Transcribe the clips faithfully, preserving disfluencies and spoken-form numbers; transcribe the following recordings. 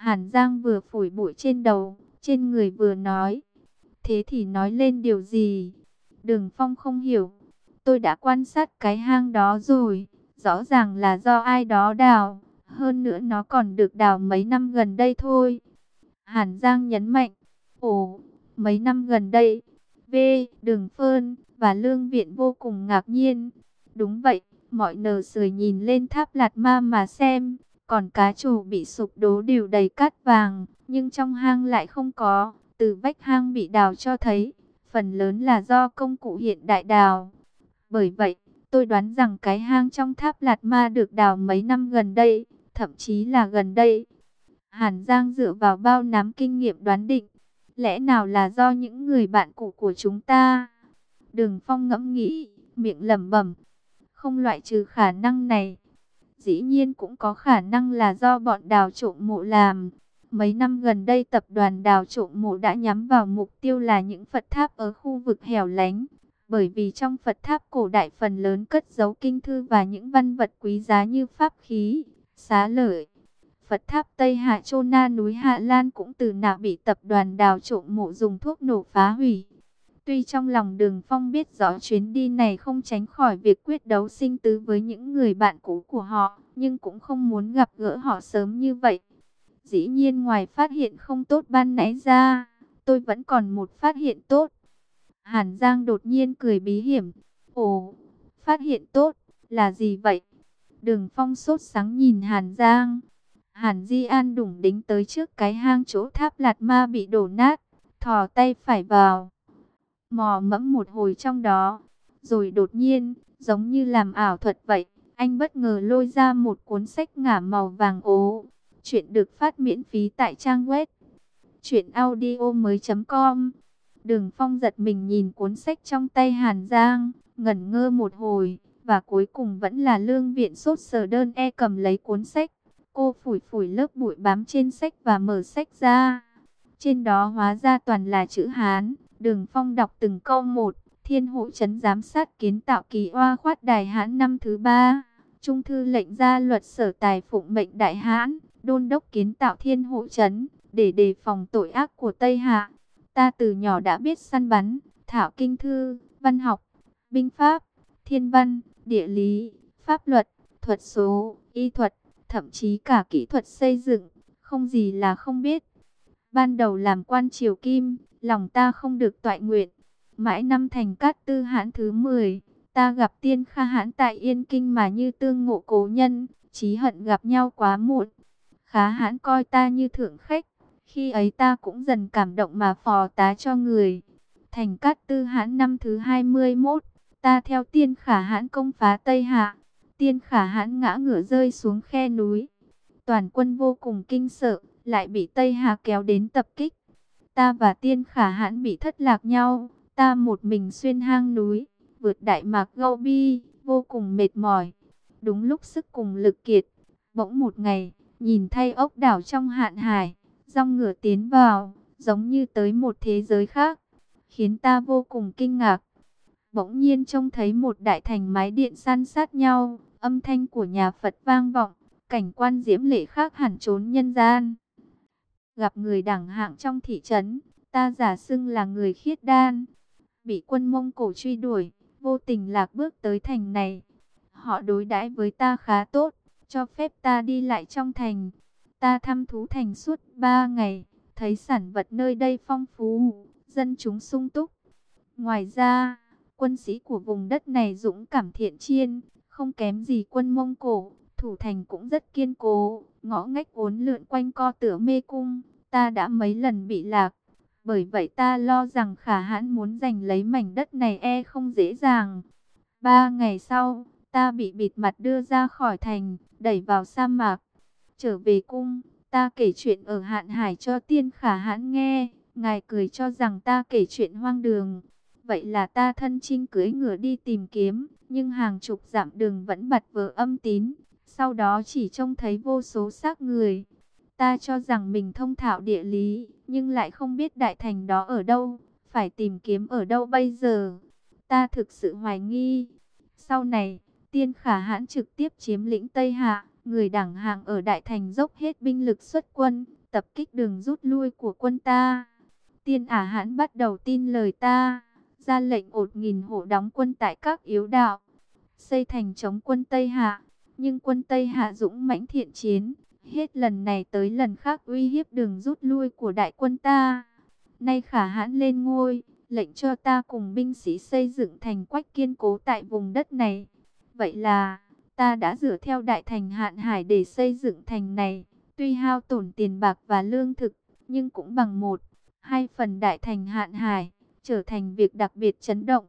Hàn Giang vừa phủi bụi trên đầu, trên người vừa nói. Thế thì nói lên điều gì? Đường Phong không hiểu. Tôi đã quan sát cái hang đó rồi. Rõ ràng là do ai đó đào. Hơn nữa nó còn được đào mấy năm gần đây thôi. Hàn Giang nhấn mạnh. Ồ, mấy năm gần đây. V, Đường Phơn và Lương Viện vô cùng ngạc nhiên. Đúng vậy, mọi nờ sưởi nhìn lên tháp Lạt Ma mà xem. Còn cá trù bị sụp đổ đều đầy cát vàng. Nhưng trong hang lại không có. Từ vách hang bị đào cho thấy, phần lớn là do công cụ hiện đại đào. Bởi vậy, tôi đoán rằng cái hang trong tháp Lạt Ma được đào mấy năm gần đây, thậm chí là gần đây. Hàn Giang dựa vào bao nắm kinh nghiệm đoán định, lẽ nào là do những người bạn cũ của chúng ta? Đường Phong ngẫm nghĩ, miệng lẩm bẩm, không loại trừ khả năng này. Dĩ nhiên cũng có khả năng là do bọn đào trộm mộ làm. Mấy năm gần đây tập đoàn đào trộm mộ đã nhắm vào mục tiêu là những Phật tháp ở khu vực hẻo lánh. Bởi vì trong Phật tháp cổ đại phần lớn cất giấu kinh thư và những văn vật quý giá như pháp khí, xá lợi. Phật tháp Tây Hạ Chô Na núi Hạ Lan cũng từ nào bị tập đoàn đào trộm mộ dùng thuốc nổ phá hủy. Tuy trong lòng Đường Phong biết rõ chuyến đi này không tránh khỏi việc quyết đấu sinh tử với những người bạn cũ của họ, nhưng cũng không muốn gặp gỡ họ sớm như vậy. Dĩ nhiên ngoài phát hiện không tốt ban nãy ra, tôi vẫn còn một phát hiện tốt. Hàn Giang đột nhiên cười bí hiểm. Ồ, phát hiện tốt, là gì vậy? Đường Phong sốt sáng nhìn Hàn Giang. Hàn Di An đủng đính tới trước cái hang chỗ tháp Lạt Ma bị đổ nát, thò tay phải vào. Mò mẫm một hồi trong đó, rồi đột nhiên, giống như làm ảo thuật vậy, anh bất ngờ lôi ra một cuốn sách ngả màu vàng ố. Chuyện được phát miễn phí tại trang web truyện audio mới chấm com. Đường Phong giật mình nhìn cuốn sách trong tay Hàn Giang, ngẩn ngơ một hồi, và cuối cùng vẫn là Lương Viện sốt sờ đơn e cầm lấy cuốn sách. Cô phủi phủi lớp bụi bám trên sách và mở sách ra. Trên đó hóa ra toàn là chữ Hán. Đường Phong đọc từng câu một. Thiên hộ trấn giám sát kiến tạo kỳ oa khoát Đại Hán năm thứ ba. Trung thư lệnh ra luật sở tài phụng mệnh Đại Hán, đôn đốc kiến tạo thiên hộ trấn, để đề phòng tội ác của Tây Hạ. Ta từ nhỏ đã biết săn bắn, thạo kinh thư, văn học, binh pháp, thiên văn, địa lý, pháp luật, thuật số, y thuật, thậm chí cả kỹ thuật xây dựng, không gì là không biết. Ban đầu làm quan triều Kim, lòng ta không được toại nguyện. Mãi năm thành Cát Tư Hãn thứ mười, ta gặp Tiên Kha Hãn tại Yên Kinh mà như tương ngộ cố nhân, chí hận gặp nhau quá muộn. Khá Hãn coi ta như thượng khách, khi ấy ta cũng dần cảm động mà phò tá cho người. Thành Cát Tư Hãn năm thứ hai mươi mốt, ta theo Tiên Khả Hãn công phá Tây Hạ. Tiên Khả Hãn ngã ngửa rơi xuống khe núi. Toàn quân vô cùng kinh sợ, lại bị Tây Hạ kéo đến tập kích. Ta và Tiên Khả Hãn bị thất lạc nhau. Ta một mình xuyên hang núi, vượt đại mạc Gobi, vô cùng mệt mỏi. Đúng lúc sức cùng lực kiệt, bỗng một ngày, nhìn thay ốc đảo trong hạn hải, dong ngửa tiến vào, giống như tới một thế giới khác, khiến ta vô cùng kinh ngạc. Bỗng nhiên trông thấy một đại thành mái điện san sát nhau, âm thanh của nhà Phật vang vọng, cảnh quan diễm lệ khác hẳn chốn nhân gian. Gặp người đẳng hạng trong thị trấn, ta giả xưng là người khiết đan, bị quân Mông Cổ truy đuổi, vô tình lạc bước tới thành này. Họ đối đãi với ta khá tốt, cho phép ta đi lại trong thành. Ta thăm thú thành suốt ba ngày, thấy sản vật nơi đây phong phú, dân chúng sung túc. Ngoài ra, quân sĩ của vùng đất này dũng cảm thiện chiên, không kém gì quân Mông Cổ, thủ thành cũng rất kiên cố, ngõ ngách uốn lượn quanh co tựa mê cung, ta đã mấy lần bị lạc. Bởi vậy ta lo rằng Khả Hãn muốn giành lấy mảnh đất này e không dễ dàng. Ba ngày sau, ta bị bịt mặt đưa ra khỏi thành, đẩy vào sa mạc. Trở về cung, ta kể chuyện ở Hạn Hải cho Tiên Khả Hãn nghe. Ngài cười cho rằng ta kể chuyện hoang đường. Vậy là ta thân chinh cưỡi ngựa đi tìm kiếm, nhưng hàng chục dặm đường vẫn bặt vờ âm tín. Sau đó chỉ trông thấy vô số xác người. Ta cho rằng mình thông thạo địa lý, nhưng lại không biết đại thành đó ở đâu, phải tìm kiếm ở đâu bây giờ. Ta thực sự hoài nghi. Sau này, Tiên Khả Hãn trực tiếp chiếm lĩnh Tây Hạ, người đẳng hạng ở đại thành dốc hết binh lực xuất quân, tập tập kích đường rút lui của quân ta. Tiên Ả Hãn bắt đầu tin lời ta, ra lệnh một nghìn hộ đóng quân tại các yếu đạo, xây thành chống quân Tây Hạ. Nhưng quân Tây Hạ dũng mãnh thiện chiến, hết lần này tới lần khác uy hiếp đường rút lui của đại quân ta. Nay Khả Hãn lên ngôi, lệnh cho ta cùng binh sĩ xây dựng thành quách kiên cố tại vùng đất này. Vậy là, ta đã dựa theo đại thành Hạn Hải để xây dựng thành này. Tuy hao tổn tiền bạc và lương thực, nhưng cũng bằng một, hai phần đại thành Hạn Hải, trở thành việc đặc biệt chấn động.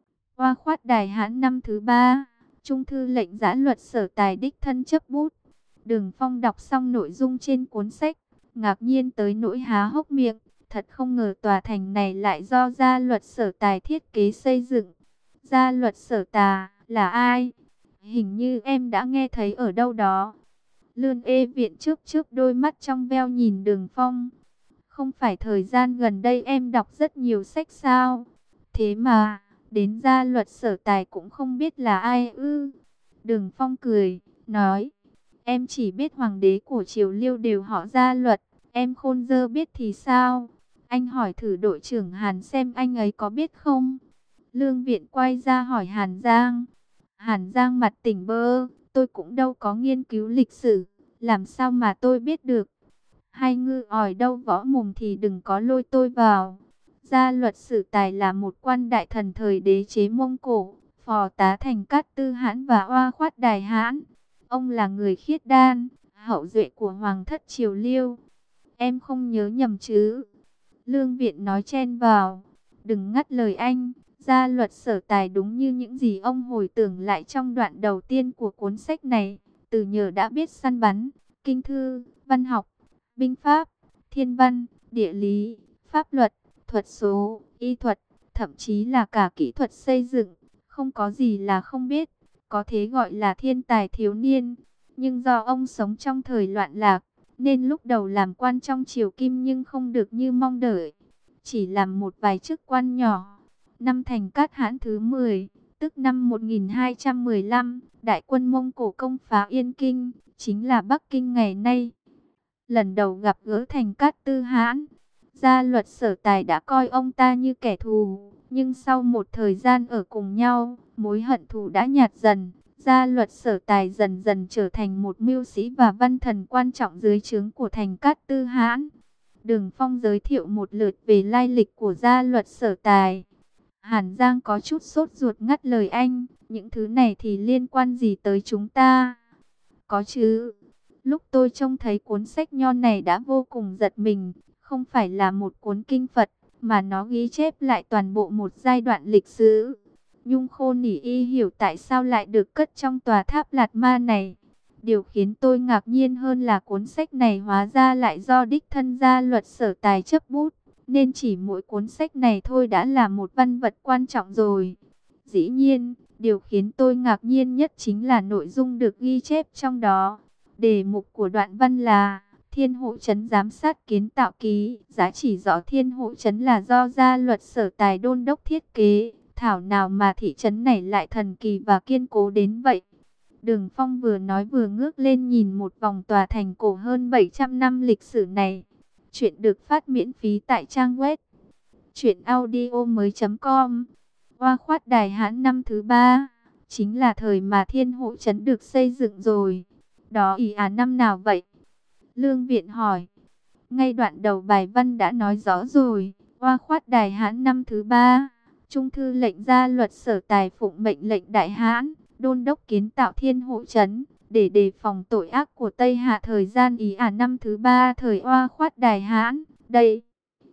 Oa khoát Đài Hãn năm thứ ba, Trung thư lệnh giã luật Sở Tài đích thân chấp bút. Đường Phong đọc xong nội dung trên cuốn sách, ngạc nhiên tới nỗi há hốc miệng. Thật không ngờ tòa thành này lại do gia luật Sở Tài thiết kế xây dựng. Gia luật Sở Tà là ai? Hình như em đã nghe thấy ở đâu đó. Lương Ê Viện trước trước đôi mắt trong veo nhìn Đường Phong. Không phải thời gian gần đây em đọc rất nhiều sách sao? Thế mà, đến gia luật Sở Tài cũng không biết là ai ư? Đường Phong cười, nói, em chỉ biết hoàng đế của Triều Liêu đều họ Gia Luật, em khôn dơ biết thì sao? Anh hỏi thử đội trưởng Hàn xem anh ấy có biết không? Lương Viện quay ra hỏi Hàn Giang. Hàn Giang mặt tỉnh bơ, tôi cũng đâu có nghiên cứu lịch sử, làm sao mà tôi biết được? Hai ngư ỏi đâu võ mồm thì đừng có lôi tôi vào. Gia luật Sử Tài là một quan đại thần thời đế chế Mông Cổ, phò tá thành Cát Tư Hãn và Oa Khoát Đài Hãn. Ông là người khiết đan, hậu duệ của Hoàng thất Triều Liêu. Em không nhớ nhầm chứ? Lương Viện nói chen vào. Đừng ngắt lời anh. Gia luật Sở Tài đúng như những gì ông hồi tưởng lại trong đoạn đầu tiên của cuốn sách này. Từ nhờ đã biết săn bắn, kinh thư, văn học, binh pháp, thiên văn, địa lý, pháp luật, thuật số, y thuật, thậm chí là cả kỹ thuật xây dựng. Không có gì là không biết, có thế gọi là thiên tài thiếu niên. Nhưng do ông sống trong thời loạn lạc, nên lúc đầu làm quan trong triều Kim nhưng không được như mong đợi. Chỉ làm một vài chức quan nhỏ. Năm Thành Cát Hãn thứ mười, tức năm một nghìn hai trăm mười lăm, đại quân Mông Cổ công phá Yên Kinh, chính là Bắc Kinh ngày nay. Lần đầu gặp gỡ Thành Cát Tư Hãn, gia luật Sở Tài đã coi ông ta như kẻ thù. Nhưng sau một thời gian ở cùng nhau, mối hận thù đã nhạt dần. Gia luật Sở Tài dần dần trở thành một mưu sĩ và văn thần quan trọng dưới trướng của Thành Cát Tư Hãn. Đường Phong giới thiệu một lượt về lai lịch của gia luật Sở Tài. Hàn Giang có chút sốt ruột ngắt lời anh, những thứ này thì liên quan gì tới chúng ta? Có chứ. Lúc tôi trông thấy cuốn sách nho này đã vô cùng giật mình, không phải là một cuốn kinh Phật, mà nó ghi chép lại toàn bộ một giai đoạn lịch sử. Nhung Khôn Nỉ Y hiểu tại sao lại được cất trong tòa tháp Lạt Ma này. Điều khiến tôi ngạc nhiên hơn là cuốn sách này hóa ra lại do đích thân gia luật Sở Tài chấp bút, nên chỉ mỗi cuốn sách này thôi đã là một văn vật quan trọng rồi. Dĩ nhiên, điều khiến tôi ngạc nhiên nhất chính là nội dung được ghi chép trong đó. Đề mục của đoạn văn là Thiên Hộ Trấn giám sát kiến tạo ký, giá chỉ rõ Thiên Hộ Trấn là do gia luật Sở Tài đôn đốc thiết kế. Thảo nào mà thị trấn này lại thần kỳ và kiên cố đến vậy. Đường Phong vừa nói vừa ngước lên nhìn một vòng tòa thành cổ hơn bảy trăm năm lịch sử này. Chuyện được phát miễn phí tại trang web truyện audio mới chấm com. Oa khoát Đài Hãn năm thứ ba, chính là thời mà Thiên Hộ Trấn được xây dựng rồi. Đó ý à năm nào vậy? Lương Viện hỏi. Ngay đoạn đầu bài văn đã nói rõ rồi. Oa khoát Đài Hãn năm thứ ba, Trung thư lệnh gia luật Sở Tài phụng mệnh lệnh Đại Hãn, đôn đốc kiến tạo Thiên Hộ Trấn, để đề phòng tội ác của Tây Hạ thời gian ý ả năm thứ ba thời Oa khoát Đài Hãn. Đây,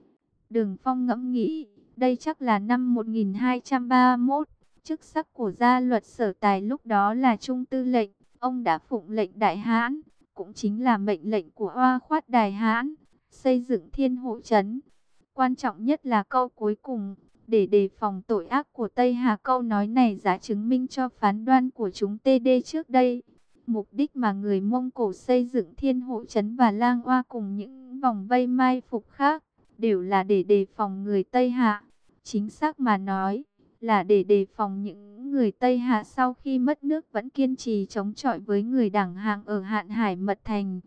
Đường Phong ngẫm nghĩ, đây chắc là năm một nghìn hai trăm ba mươi mốt, chức sắc của gia luật Sở Tài lúc đó là Trung tư lệnh, ông đã phụng lệnh Đại Hãn, cũng chính là mệnh lệnh của Oa khoát Đài Hãn, xây dựng Thiên Hộ Trấn. Quan trọng nhất là câu cuối cùng, để đề phòng tội ác của Tây Hà. Câu nói này đã chứng minh cho phán đoán của chúng tê đê trước đây. Mục đích mà người Mông Cổ xây dựng Thiên Hộ Trấn và Lang Oa cùng những vòng vây mai phục khác, đều là để đề phòng người Tây Hạ. Chính xác mà nói, là để đề phòng những người Tây Hạ sau khi mất nước vẫn kiên trì chống chọi với người đảng Hạng ở Hạn Hải Mật Thành.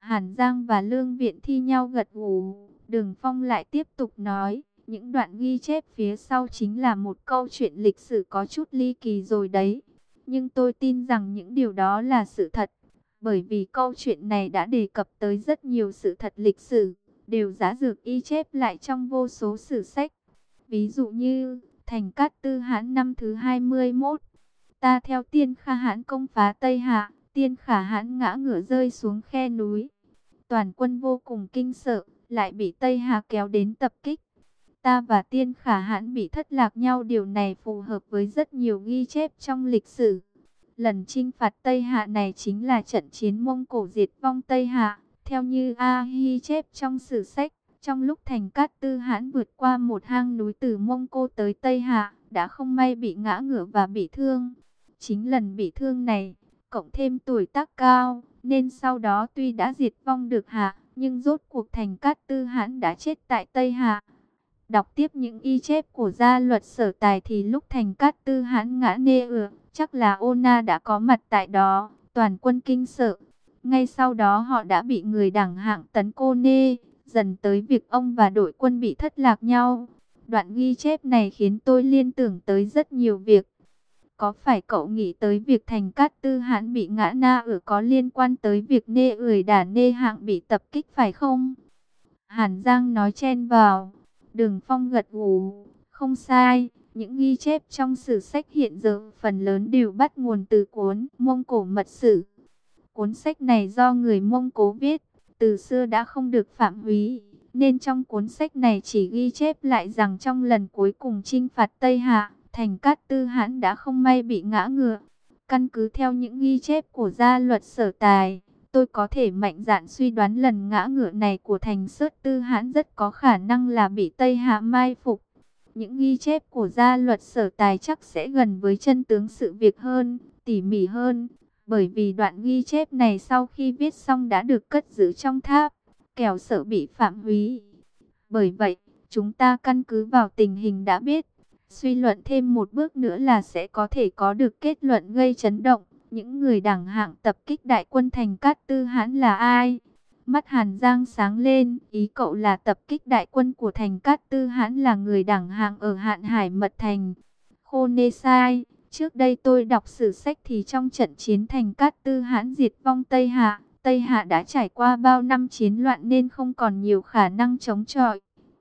Hàn Giang và Lương Viện thi nhau gật gù. Đường Phong lại tiếp tục nói, những đoạn ghi chép phía sau chính là một câu chuyện lịch sử có chút ly kỳ rồi đấy. Nhưng tôi tin rằng những điều đó là sự thật. Bởi vì câu chuyện này đã đề cập tới rất nhiều sự thật lịch sử, đều giá dược y chép lại trong vô số sử sách. Ví dụ như, thành Cát Tư Hãn năm thứ hai mươi mốt, ta theo Tiên Kha Hãn công phá Tây Hạ, Tiên Khả Hãn ngã ngửa rơi xuống khe núi. Toàn quân vô cùng kinh sợ, lại bị Tây Hạ kéo đến tập kích. Ta và Tiên Khả Hãn bị thất lạc nhau, điều này phù hợp với rất nhiều ghi chép trong lịch sử. Lần chinh phạt Tây Hạ này chính là trận chiến Mông Cổ diệt vong Tây Hạ, theo như A Hi chép trong sử sách. Trong lúc thành Cát Tư Hãn vượt qua một hang núi từ Mông Cô tới Tây Hạ, đã không may bị ngã ngửa và bị thương. Chính lần bị thương này, cộng thêm tuổi tác cao, nên sau đó tuy đã diệt vong được Hạ, nhưng rốt cuộc thành Cát Tư Hãn đã chết tại Tây Hạ. Đọc tiếp những y chép của gia luật Sở Tài thì lúc thành Cát Tư Hãn ngã nê ửa, chắc là Ô Na đã có mặt tại đó, toàn quân kinh sợ. Ngay sau đó họ đã bị người đẳng hạng tấn Cô Nê, dần tới việc ông và đội quân bị thất lạc nhau. Đoạn ghi chép này khiến tôi liên tưởng tới rất nhiều việc. Có phải cậu nghĩ tới việc thành Cát Tư Hãn bị ngã na ửa có liên quan tới việc nê ười đả nê hạng bị tập kích phải không? Hàn Giang nói chen vào. Đường Phong gật gù, không sai, những ghi chép trong sử sách hiện giờ phần lớn đều bắt nguồn từ cuốn Mông Cổ Mật Sử. Cuốn sách này do người Mông Cổ viết, từ xưa đã không được phạm húy, nên trong cuốn sách này chỉ ghi chép lại rằng trong lần cuối cùng chinh phạt Tây Hạ, thành Cát Tư Hãn đã không may bị ngã ngựa. Căn cứ theo những ghi chép của gia luật Sở Tài, tôi có thể mạnh dạn suy đoán lần ngã ngựa này của thành Sớt Tư Hãn rất có khả năng là bị Tây Hạ mai phục. Những ghi chép của gia luật Sở Tài chắc sẽ gần với chân tướng sự việc hơn, tỉ mỉ hơn. Bởi vì đoạn ghi chép này sau khi viết xong đã được cất giữ trong tháp, kẻo sợ bị phạm húy. Bởi vậy, chúng ta căn cứ vào tình hình đã biết, suy luận thêm một bước nữa là sẽ có thể có được kết luận gây chấn động. Những người đẳng hạng tập kích đại quân thành Cát Tư Hãn là ai? Mắt Hàn Giang sáng lên, ý cậu là tập kích đại quân của thành Cát Tư Hãn là người đẳng hạng ở Hạn Hải Mật Thành. Khô nê sai, trước đây tôi đọc sử sách thì trong trận chiến thành Cát Tư Hãn diệt vong Tây Hạ, Tây Hạ đã trải qua bao năm chiến loạn nên không còn nhiều khả năng chống chọi.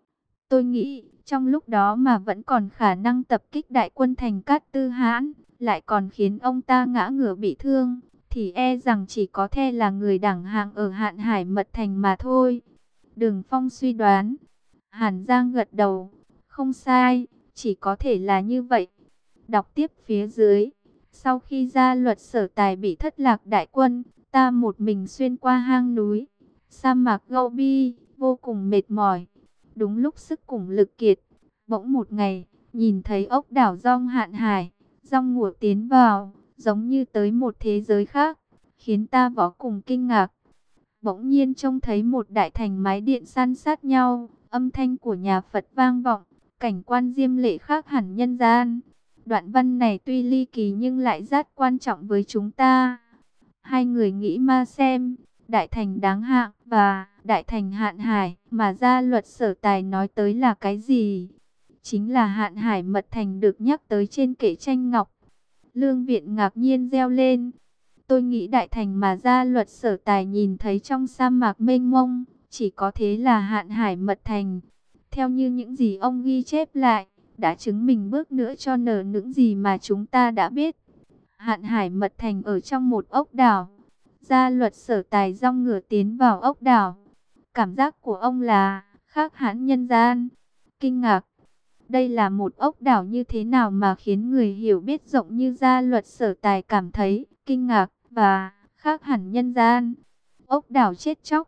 Tôi nghĩ, trong lúc đó mà vẫn còn khả năng tập kích đại quân thành Cát Tư Hãn, lại còn khiến ông ta ngã ngửa bị thương, thì e rằng chỉ có thể là người đẳng hạng ở Hạn Hải Mật Thành mà thôi. Đường Phong suy đoán. Hàn Giang gật đầu. Không sai, chỉ có thể là như vậy. Đọc tiếp phía dưới. Sau khi gia luật Sở Tài bị thất lạc đại quân, ta một mình xuyên qua hang núi, sa mạc Gobi, vô cùng mệt mỏi. Đúng lúc sức cùng lực kiệt, bỗng một ngày, nhìn thấy ốc đảo Dong Hạn Hải, Dong ngủa tiến vào, giống như tới một thế giới khác, khiến ta vô cùng kinh ngạc. Bỗng nhiên trông thấy một đại thành mái điện san sát nhau, âm thanh của nhà Phật vang vọng, cảnh quan diêm lệ khác hẳn nhân gian. Đoạn văn này tuy ly kỳ nhưng lại rất quan trọng với chúng ta. Hai người nghĩ ma xem, đại thành đáng hạng và đại thành Hạn Hải mà gia luật Sở Tài nói tới là cái gì? Chính là Hạn Hải Mật Thành được nhắc tới trên kệ tranh ngọc. Lương Viện ngạc nhiên reo lên. Tôi nghĩ đại thành mà gia luật Sở Tài nhìn thấy trong sa mạc mênh mông, chỉ có thế là Hạn Hải Mật Thành. Theo như những gì ông ghi chép lại, đã chứng minh bước nữa cho nở những gì mà chúng ta đã biết. Hạn Hải Mật Thành ở trong một ốc đảo. Gia luật Sở Tài dong ngửa tiến vào ốc đảo. Cảm giác của ông là khác hẳn nhân gian. Kinh ngạc. Đây là một ốc đảo như thế nào mà khiến người hiểu biết rộng như gia luật Sở Tài cảm thấy kinh ngạc và khác hẳn nhân gian. Ốc đảo chết chóc.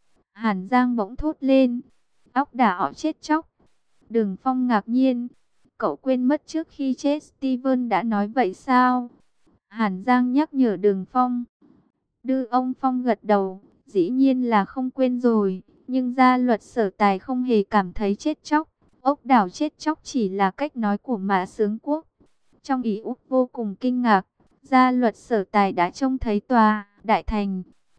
Hàn Giang bỗng thốt lên. Ốc đảo chết chóc. Đường Phong ngạc nhiên. Cậu quên mất trước khi chết Steven đã nói vậy sao? Hàn Giang nhắc nhở Đường Phong. Đưa ông Phong gật đầu. Dĩ nhiên là không quên rồi. Nhưng gia luật Sở Tài không hề cảm thấy chết chóc. Ốc đảo chết chóc chỉ là cách nói của Mã Sướng Quốc. Trong ý Úc vô cùng kinh ngạc, gia luật Sở Tài đã trông thấy tòa đại thành.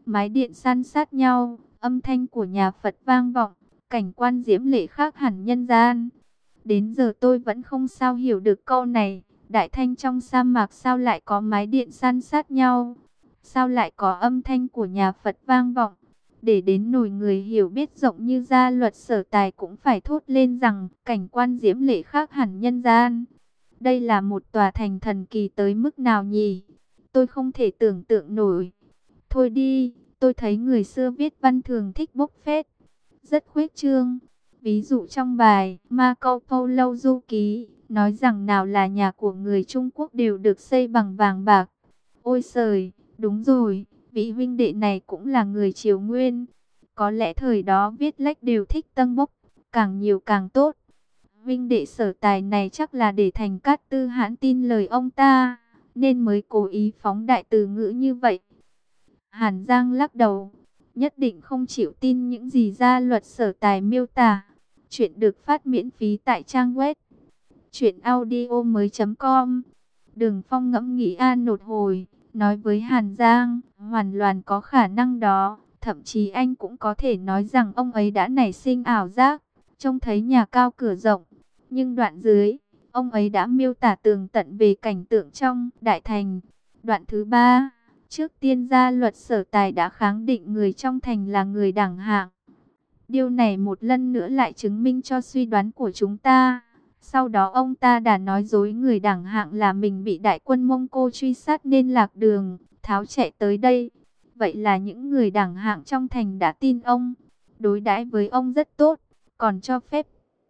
mái điện san sát nhau, âm thanh của nhà Phật vang vọng, cảnh quan diễm lệ khác hẳn nhân gian. Đến giờ tôi vẫn không sao hiểu được câu này, đại thanh trong sa mạc sao lại có mái điện san sát nhau, sao lại có âm thanh của nhà Phật vang vọng. Để đến nổi người hiểu biết rộng như Gia Luật Sở Tài cũng phải thốt lên rằng cảnh quan diễm lệ khác hẳn nhân gian. Đây là một tòa thành thần kỳ tới mức nào nhỉ? Tôi không thể tưởng tượng nổi. Thôi đi, tôi thấy người xưa viết văn thường thích bốc phét, rất khuếch trương. Ví dụ trong bài Marco Polo Du Ký, nói rằng nào là nhà của người Trung Quốc đều được xây bằng vàng bạc. Ôi trời, đúng rồi, vị huynh đệ này cũng là người Triều Nguyên. Có lẽ thời đó viết lách đều thích tân bốc, càng nhiều càng tốt. Huynh đệ Sở Tài này chắc là để Thành Cát Tư Hãn tin lời ông ta, nên mới cố ý phóng đại từ ngữ như vậy. Hàn Giang lắc đầu, nhất định không chịu tin những gì Gia Luật Sở Tài miêu tả. Chuyện được phát miễn phí tại trang web truyện audio mới chấm com. Đường Phong ngẫm nghĩ an nột hồi, nói với Hàn Giang, hoàn toàn có khả năng đó. Thậm chí anh cũng có thể nói rằng ông ấy đã nảy sinh ảo giác, trông thấy nhà cao cửa rộng. Nhưng đoạn dưới, ông ấy đã miêu tả tường tận về cảnh tượng trong đại thành. Đoạn thứ ba, trước tiên Gia Luật Sở Tài đã kháng định người trong thành là người đẳng hạng. Điều này một lần nữa lại chứng minh cho suy đoán của chúng ta. Sau đó ông ta đã nói dối người đẳng hạng là mình bị đại quân Mông Cô truy sát nên lạc đường, tháo chạy tới đây. Vậy là những người đẳng hạng trong thành đã tin ông, đối đãi với ông rất tốt, còn cho phép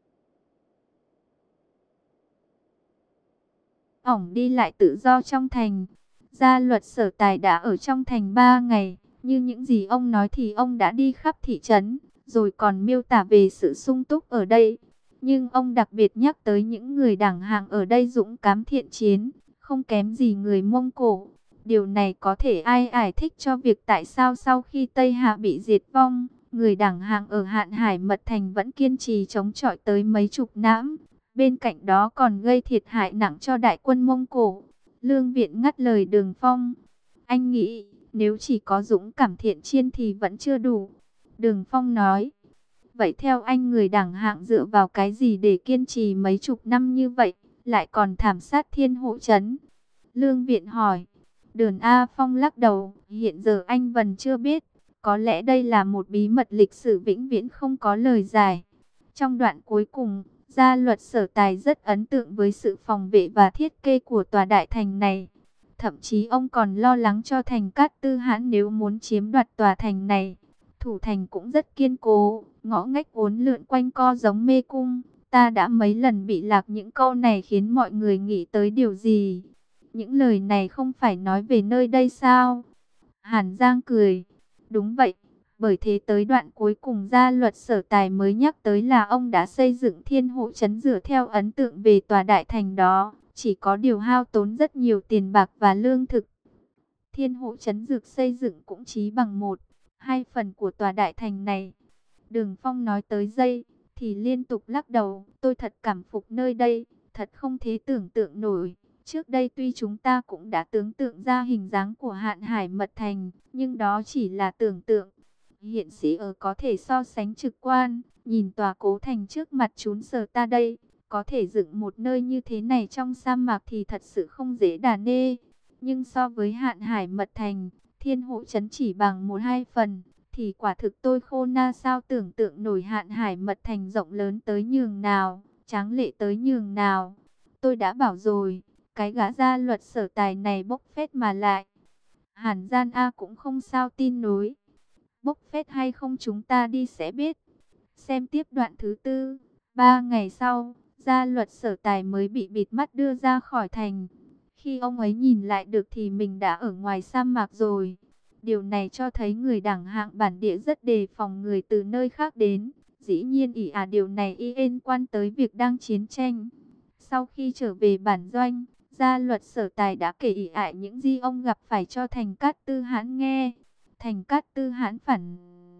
ổng đi lại tự do trong thành. Gia Luật Sở Tài đã ở trong thành ba ngày, như những gì ông nói thì ông đã đi khắp thị trấn, rồi còn miêu tả về sự sung túc ở đây. Nhưng ông đặc biệt nhắc tới những người đẳng hạng ở đây dũng cảm thiện chiến, không kém gì người Mông Cổ. Điều này có thể ai giải thích cho việc tại sao sau khi Tây Hạ bị diệt vong, người đẳng hạng ở Hạn Hải Mật Thành vẫn kiên trì chống chọi tới mấy chục năm. Bên cạnh đó còn gây thiệt hại nặng cho đại quân Mông Cổ. Lương Viện ngắt lời Đường Phong. Anh nghĩ nếu chỉ có dũng cảm thiện chiến thì vẫn chưa đủ. Đường Phong nói. Vậy theo anh người đẳng hạng dựa vào cái gì để kiên trì mấy chục năm như vậy, lại còn thảm sát Thiên Hộ Trấn? Lương Viện hỏi. Đường A Phong lắc đầu. Hiện giờ anh vẫn chưa biết. Có lẽ đây là một bí mật lịch sử vĩnh viễn không có lời giải. Trong đoạn cuối cùng, Gia Luật Sở Tài rất ấn tượng với sự phòng vệ và thiết kế của tòa đại thành này. Thậm chí ông còn lo lắng cho Thành Cát Tư Hãn nếu muốn chiếm đoạt tòa thành này. Thủ thành cũng rất kiên cố, ngõ ngách uốn lượn quanh co giống mê cung. Ta đã mấy lần bị lạc những câu này khiến mọi người nghĩ tới điều gì? Những lời này không phải nói về nơi đây sao? Hàn Giang cười. Đúng vậy. Bởi thế tới đoạn cuối cùng Gia Luật Sở Tài mới nhắc tới là ông đã xây dựng Thiên Hộ Trấn dựa theo ấn tượng về tòa đại thành đó. Chỉ có điều hao tốn rất nhiều tiền bạc và lương thực. Thiên Hộ Trấn dược xây dựng cũng chỉ bằng một, hai phần của tòa đại thành này. Đường Phong nói tới đây thì liên tục lắc đầu. Tôi thật cảm phục nơi đây, thật không thể tưởng tượng nổi. Trước đây tuy chúng ta cũng đã tưởng tượng ra hình dáng của Hạn Hải Mật Thành, nhưng đó chỉ là tưởng tượng. Hiện sĩ ở có thể so sánh trực quan, nhìn tòa cố thành trước mặt chúng sờ ta đây, có thể dựng một nơi như thế này trong sa mạc thì thật sự không dễ đà nê. Nhưng so với Hạn Hải Mật Thành, Thiên Hộ Trấn chỉ bằng một hai phần, thì quả thực tôi khô na sao tưởng tượng nổi Hạn Hải Mật Thành rộng lớn tới nhường nào, tráng lệ tới nhường nào. Tôi đã bảo rồi, cái gã Gia Luật Sở Tài này bốc phét mà lại. Hàn Gian A cũng không sao tin nối. Bốc phét hay không chúng ta đi sẽ biết. Xem tiếp đoạn thứ tư. Ba ngày sau, Gia Luật Sở Tài mới bị bịt mắt đưa ra khỏi thành. Khi ông ấy nhìn lại được thì mình đã ở ngoài sa mạc rồi. Điều này cho thấy người đẳng hạng bản địa rất đề phòng người từ nơi khác đến. Dĩ nhiên ỷ à điều này y liên quan tới việc đang chiến tranh. Sau khi trở về bản doanh, Gia Luật Sở Tài đã kể ỷ ại những gì ông gặp phải cho Thành Cát Tư Hãn nghe. Thành Cát Tư Hãn phản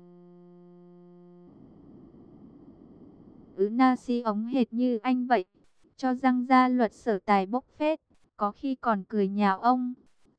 ứ na si ống hệt như anh vậy, cho rằng Gia Luật Sở Tài bốc phét, có khi còn cười nhạo ông.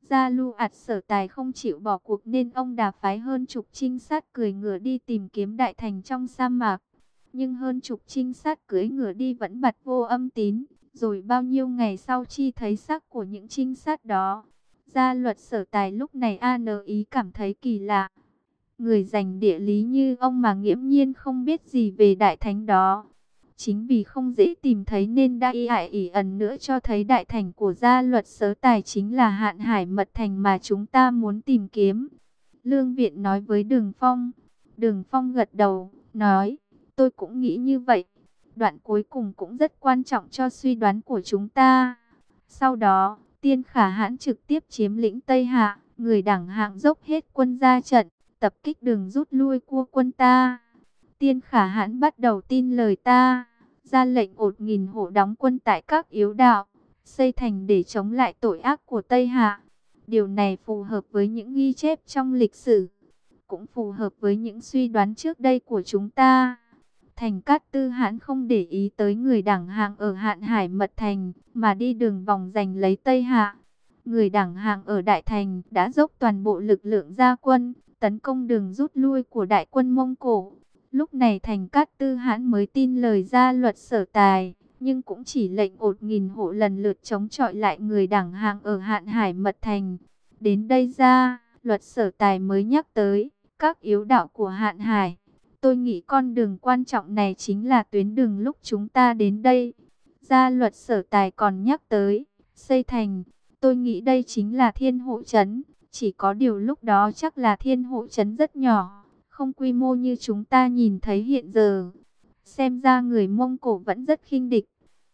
Gia Lu ạt Sở Tài không chịu bỏ cuộc nên ông đã phái hơn chục trinh sát cưỡi ngựa đi tìm kiếm đại thành trong sa mạc. Nhưng hơn chục trinh sát cưỡi ngựa đi vẫn bặt vô âm tín. Rồi bao nhiêu ngày sau chi thấy xác của những trinh sát đó. Gia Luật Sở Tài lúc này an ý cảm thấy kỳ lạ. Người dành địa lý như ông mà nghiễm nhiên không biết gì về đại thánh đó. Chính vì không dễ tìm thấy nên đã y ải ỉ ẩn nữa cho thấy đại thành của Gia Luật Sở Tài chính là Hạn Hải Mật Thành mà chúng ta muốn tìm kiếm. Lương Viện nói với Đường Phong. Đường Phong gật đầu, nói, tôi cũng nghĩ như vậy. Đoạn cuối cùng cũng rất quan trọng cho suy đoán của chúng ta. Sau đó, Tiên Khả Hãn trực tiếp chiếm lĩnh Tây Hạ, người Đảng Hạng dốc hết quân ra trận, tập kích đường rút lui của quân ta. Tiên Khả Hãn bắt đầu tin lời ta, ra lệnh một nghìn hộ đóng quân tại các yếu đạo, xây thành để chống lại tội ác của Tây Hạ. Điều này phù hợp với những ghi chép trong lịch sử, cũng phù hợp với những suy đoán trước đây của chúng ta. Thành Cát Tư Hãn không để ý tới người Đảng Hạng ở Hạn Hải Mật Thành, mà đi đường vòng giành lấy Tây Hạ. Người Đảng Hạng ở Đại Thành đã dốc toàn bộ lực lượng ra quân, tấn công đường rút lui của đại quân Mông Cổ. Lúc này Thành Cát Tư Hãn mới tin lời Gia Luật Sở Tài, nhưng cũng chỉ lệnh một nghìn hộ lần lượt chống chọi lại người Đảng Hạng ở Hạn Hải Mật Thành. Đến đây Gia Luật Sở Tài mới nhắc tới các yếu đạo của Hạn Hải. Tôi nghĩ con đường quan trọng này chính là tuyến đường lúc chúng ta đến đây. Gia Luật Sở Tài còn nhắc tới xây thành. Tôi nghĩ đây chính là Thiên Hộ Trấn. Chỉ có điều lúc đó chắc là Thiên Hộ Trấn rất nhỏ, không quy mô như chúng ta nhìn thấy hiện giờ. Xem ra người Mông Cổ vẫn rất khinh địch.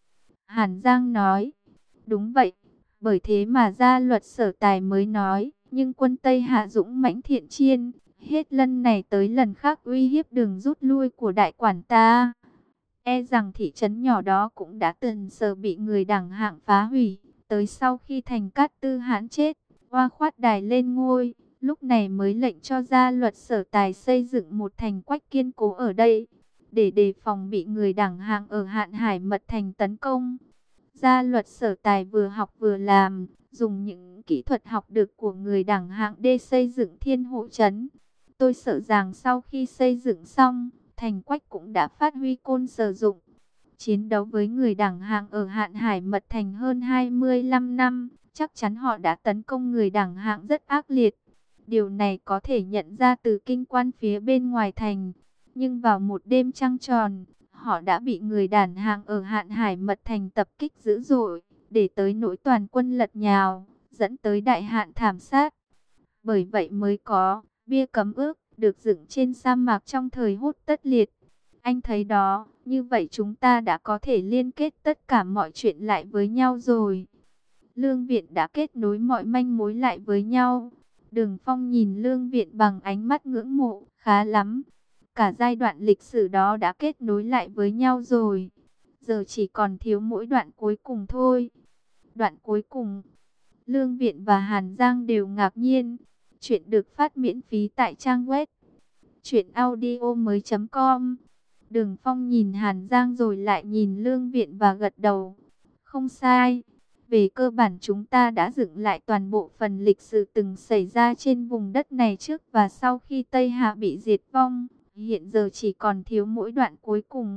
Hàn Giang nói, đúng vậy, bởi thế mà Gia Luật Sở Tài mới nói, nhưng quân Tây Hạ dũng mãnh thiện chiên, hết lần này tới lần khác uy hiếp đường rút lui của đại quản ta. E rằng thị trấn nhỏ đó cũng đã từng sợ bị người Đảng Hạng phá hủy. Tới sau khi Thành Cát Tư Hãn chết, Oa Khoát Đài lên ngôi, lúc này mới lệnh cho Gia Luật Sở Tài xây dựng một thành quách kiên cố ở đây, để đề phòng bị người Đảng Hạng ở Hạn Hải Mật Thành tấn công. Gia Luật Sở Tài vừa học vừa làm, dùng những kỹ thuật học được của người Đảng Hạng để xây dựng Thiên Hộ Trấn. Tôi sợ rằng sau khi xây dựng xong, thành quách cũng đã phát huy côn sử dụng. Chiến đấu với người Đảng Hạng ở Hạn Hải Mật Thành hơn hai mươi lăm năm, chắc chắn họ đã tấn công người Đảng Hạng rất ác liệt. Điều này có thể nhận ra từ kinh quan phía bên ngoài thành. Nhưng vào một đêm trăng tròn, họ đã bị người Đảng Hạng ở Hạn Hải Mật Thành tập kích dữ dội, để tới nỗi toàn quân lật nhào, dẫn tới đại hạn thảm sát. Bởi vậy mới có bia cấm ước được dựng trên sa mạc trong thời Hốt Tất Liệt. Anh thấy đó, như vậy chúng ta đã có thể liên kết tất cả mọi chuyện lại với nhau rồi. Lương Viện đã kết nối mọi manh mối lại với nhau. Đường Phong nhìn Lương Viện bằng ánh mắt ngưỡng mộ, khá lắm. Cả giai đoạn lịch sử đó đã kết nối lại với nhau rồi. Giờ chỉ còn thiếu mỗi đoạn cuối cùng thôi. Đoạn cuối cùng, Lương Viện và Hàn Giang đều ngạc nhiên. Chuyện được phát miễn phí tại trang web truyện audio mới chấm com. Đường Phong nhìn Hàn Giang rồi lại nhìn Lương Viện và gật đầu. Không sai. Về cơ bản chúng ta đã dựng lại toàn bộ phần lịch sử từng xảy ra trên vùng đất này trước và sau khi Tây Hạ bị diệt vong. Hiện giờ chỉ còn thiếu mỗi đoạn cuối cùng.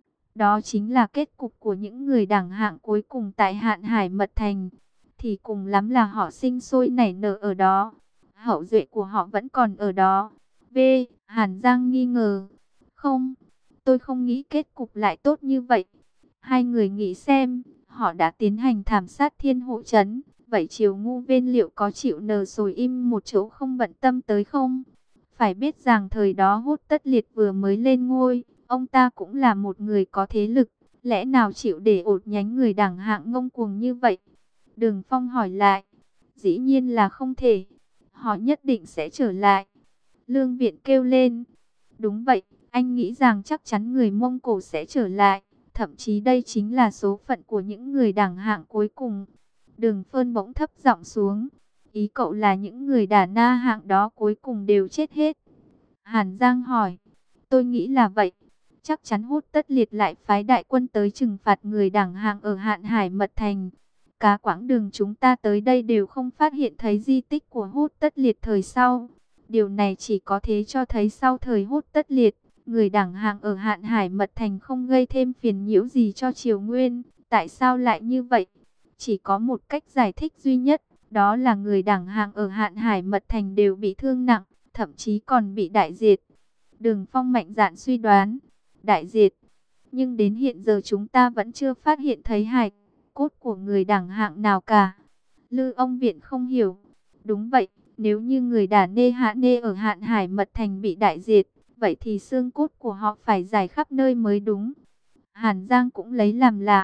Đó chính là kết cục của những người Đảng Hạng cuối cùng tại Hạn Hải Mật Thành. Thì cùng lắm là họ sinh sôi nảy nở ở đó. Hậu duệ của họ vẫn còn ở đó. V. Hàn Giang nghi ngờ. Không, tôi không nghĩ kết cục lại tốt như vậy. Hai người nghĩ xem, họ đã tiến hành thảm sát Thiên Hộ Trấn. Vậy Triều Ngu Viên liệu có chịu nờ sồi im một chỗ không bận tâm tới không? Phải biết rằng thời đó Hốt Tất Liệt vừa mới lên ngôi, ông ta cũng là một người có thế lực. Lẽ nào chịu để ột nhánh người Đảng Hạng ngông cuồng như vậy? Đường Phong hỏi lại. Dĩ nhiên là không thể. Họ nhất định sẽ trở lại. Lương Viện kêu lên. Đúng vậy, anh nghĩ rằng chắc chắn người Mông Cổ sẽ trở lại. Thậm chí đây chính là số phận của những người Đảng Hạng cuối cùng. Đường Phơn bỗng thấp giọng xuống. Ý cậu là những người Đà Na Hạng đó cuối cùng đều chết hết. Hàn Giang hỏi. Tôi nghĩ là vậy. Chắc chắn Hốt Tất Liệt lại phái đại quân tới trừng phạt người Đảng Hạng ở Hạn Hải Mật Thành. Cả quãng đường chúng ta tới đây đều không phát hiện thấy di tích của Hốt Tất Liệt thời sau. Điều này chỉ có thể cho thấy sau thời Hốt Tất Liệt, người đẳng hạng ở Hạn Hải Mật Thành không gây thêm phiền nhiễu gì cho Triều Nguyên. Tại sao lại như vậy? Chỉ có một cách giải thích duy nhất, đó là người đẳng hạng ở Hạn Hải Mật Thành đều bị thương nặng, thậm chí còn bị đại diệt. Đường Phong mạnh dạn suy đoán, đại diệt. Nhưng đến hiện giờ chúng ta vẫn chưa phát hiện thấy hài cốt của người đẳng hạng nào cả. Lư ông Viện không hiểu. Đúng vậy, nếu như người Đà Nê Hạ Nê ở Hạn Hải Mật Thành bị đại diệt, vậy thì xương cốt của họ phải rải khắp nơi mới đúng. Hàn Giang cũng lấy làm lạ.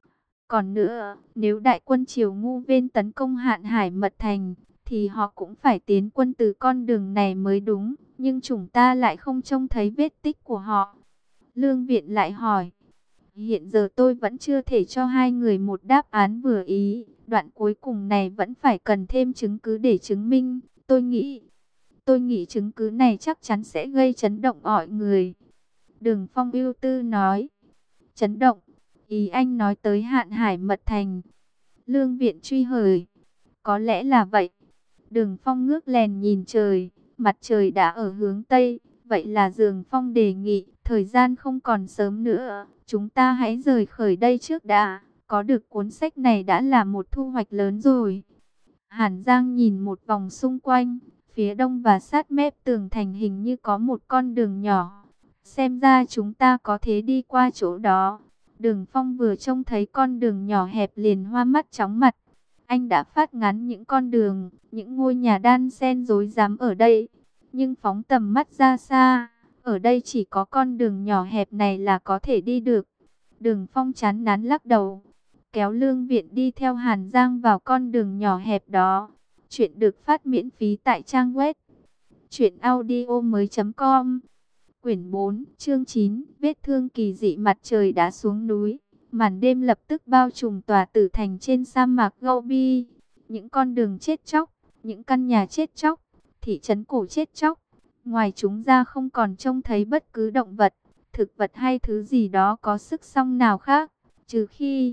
Còn nữa, nếu đại quân Triều Ngu Viên tấn công Hạn Hải Mật Thành, thì họ cũng phải tiến quân từ con đường này mới đúng. Nhưng chúng ta lại không trông thấy vết tích của họ. Lương Viện lại hỏi. Hiện giờ tôi vẫn chưa thể cho hai người một đáp án vừa ý. Đoạn cuối cùng này vẫn phải cần thêm chứng cứ để chứng minh. Tôi nghĩ, tôi nghĩ chứng cứ này chắc chắn sẽ gây chấn động mọi người. Đường Phong ưu tư nói. Chấn động, ý anh nói tới Hạn Hải Mật Thành. Lương Viện truy hỏi. Có lẽ là vậy. Đường Phong ngước lèn nhìn trời. Mặt trời đã ở hướng Tây. Vậy là Đường Phong đề nghị, thời gian không còn sớm nữa, chúng ta hãy rời khỏi đây trước đã. Có được cuốn sách này đã là một thu hoạch lớn rồi. Hàn Giang nhìn một vòng xung quanh, phía đông và sát mép tường thành hình như có một con đường nhỏ. Xem ra chúng ta có thể đi qua chỗ đó. Đường Phong vừa trông thấy con đường nhỏ hẹp liền hoa mắt chóng mặt. Anh đã phát ngắn những con đường, những ngôi nhà đan xen rối rắm ở đây. Nhưng phóng tầm mắt ra xa, ở đây chỉ có con đường nhỏ hẹp này là có thể đi được. Đường Phong chán nản lắc đầu, kéo Lương Viện đi theo Hàn Giang vào con đường nhỏ hẹp đó. Chuyện được phát miễn phí tại trang web truyện audio mới chấm com. Quyển bốn, chương chín, vết thương kỳ dị. Mặt trời đã xuống núi, màn đêm lập tức bao trùm tòa tử thành trên sa mạc Gobi. Những con đường chết chóc, những căn nhà chết chóc, thị trấn cổ chết chóc. Ngoài chúng ra không còn trông thấy bất cứ động vật, thực vật hay thứ gì đó có sức sống nào khác, trừ khi